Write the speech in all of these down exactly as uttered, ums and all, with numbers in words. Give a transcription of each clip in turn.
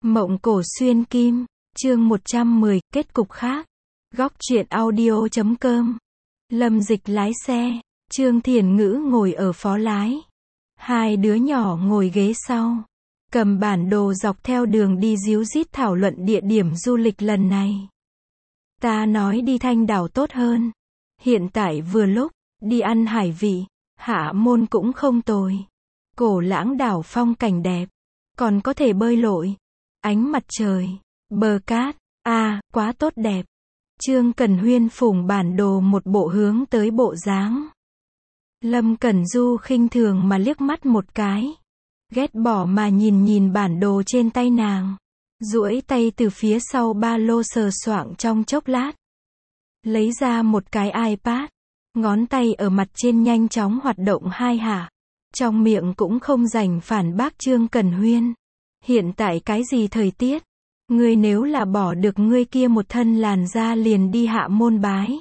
Mộng cổ xuyên kim, chương một trăm mười, kết cục khác. Góc truyện audio chấm com. Lâm Dịch lái xe, Trương Thiển Ngữ ngồi ở phó lái. Hai đứa nhỏ ngồi ghế sau, cầm bản đồ dọc theo đường đi díu dít thảo luận địa điểm du lịch lần này. Ta nói đi Thanh Đảo tốt hơn. Hiện tại vừa lúc, đi ăn hải vị, Hạ Môn cũng không tồi. Cổ Lãng đảo phong cảnh đẹp, còn có thể bơi lội. Ánh mặt trời, bờ cát, à, quá tốt đẹp. Trương Cẩn Huyên phủng bản đồ một bộ hướng tới bộ dáng. Lâm Cẩn Du khinh thường mà liếc mắt một cái. Ghét bỏ mà nhìn nhìn bản đồ trên tay nàng. Duỗi tay từ phía sau ba lô sờ soạng trong chốc lát. Lấy ra một cái iPad. Ngón tay ở mặt trên nhanh chóng hoạt động hai hạ. Trong miệng cũng không rảnh phản bác Trương Cẩn Huyên. Hiện tại cái gì thời tiết? Ngươi nếu là bỏ được ngươi kia một thân làn da liền đi Hạ Môn bái.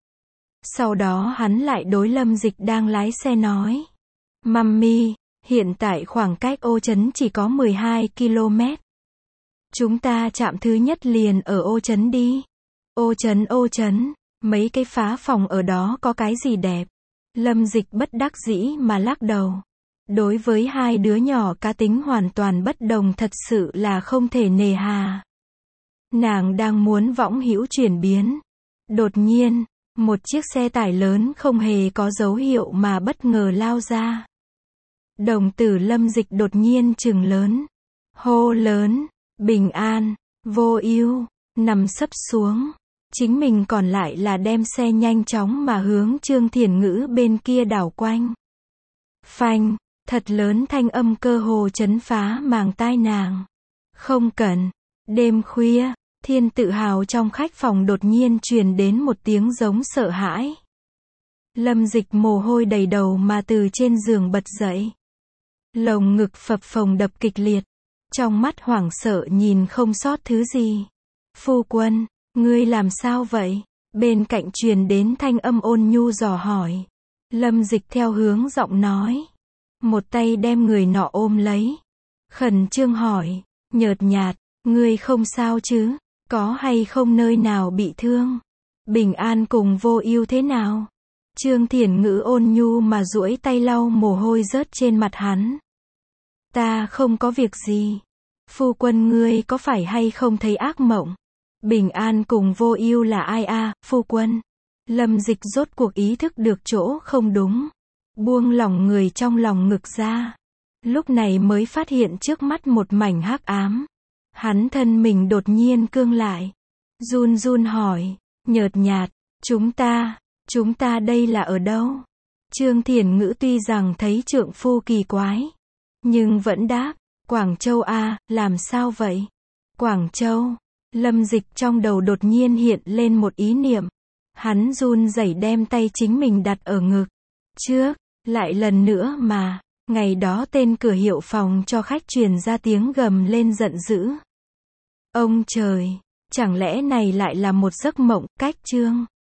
Sau đó hắn lại đối Lâm Dịch đang lái xe nói. Mummy, hiện tại khoảng cách Ô Trấn chỉ có mười hai ki lô mét. Chúng ta chạm thứ nhất liền ở Ô Trấn đi. Ô Trấn Ô Trấn, mấy cái phá phòng ở đó có cái gì đẹp? Lâm Dịch bất đắc dĩ mà lắc đầu. Đối với hai đứa nhỏ cá tính hoàn toàn bất đồng thật sự là không thể nề hà. Nàng đang muốn võng hữu chuyển biến. Đột nhiên, một chiếc xe tải lớn không hề có dấu hiệu mà bất ngờ lao ra. Đồng tử Lâm Dịch đột nhiên trừng lớn. Hô lớn, bình an, vô ưu, nằm sấp xuống. Chính mình còn lại là đem xe nhanh chóng mà hướng Trương Thiển Ngữ bên kia đảo quanh. Phanh, thật lớn thanh âm cơ hồ chấn phá màng tai nàng. Không cần. Đêm khuya, Thiên Tự Hào trong khách phòng đột nhiên truyền đến một tiếng giống sợ hãi. Lâm Dịch mồ hôi đầy đầu mà từ trên giường bật dậy. Lồng ngực phập phồng đập kịch liệt. Trong mắt hoảng sợ nhìn không sót thứ gì. Phu quân, ngươi làm sao vậy? Bên cạnh truyền đến thanh âm ôn nhu dò hỏi. Lâm Dịch theo hướng giọng nói. Một tay đem người nọ ôm lấy. Khẩn trương hỏi, nhợt nhạt, ngươi không sao chứ? Có hay không nơi nào bị thương? Bình an cùng vô ưu thế nào? Trương Thiển Ngữ ôn nhu mà duỗi tay lau mồ hôi rớt trên mặt hắn. Ta không có việc gì. Phu quân ngươi có phải hay không thấy ác mộng? Bình an cùng vô ưu là ai a, à, phu quân? Lâm Dịch rốt cuộc ý thức được chỗ không đúng. Buông lỏng người trong lòng ngực ra. Lúc này mới phát hiện trước mắt một mảnh hắc ám. Hắn thân mình đột nhiên cương lại. Run run hỏi, nhợt nhạt, chúng ta, chúng ta đây là ở đâu? Trương Thiển Ngữ tuy rằng thấy trượng phu kỳ quái, nhưng vẫn đáp, Quảng Châu a, à, làm sao vậy? Quảng Châu. Lâm Dịch trong đầu đột nhiên hiện lên một ý niệm. Hắn run rẩy đem tay chính mình đặt ở ngực. Trước, lại lần nữa mà, ngày đó tên cửa hiệu phòng cho khách truyền ra tiếng gầm lên giận dữ. Ông trời, chẳng lẽ này lại là một giấc mộng, cách Trương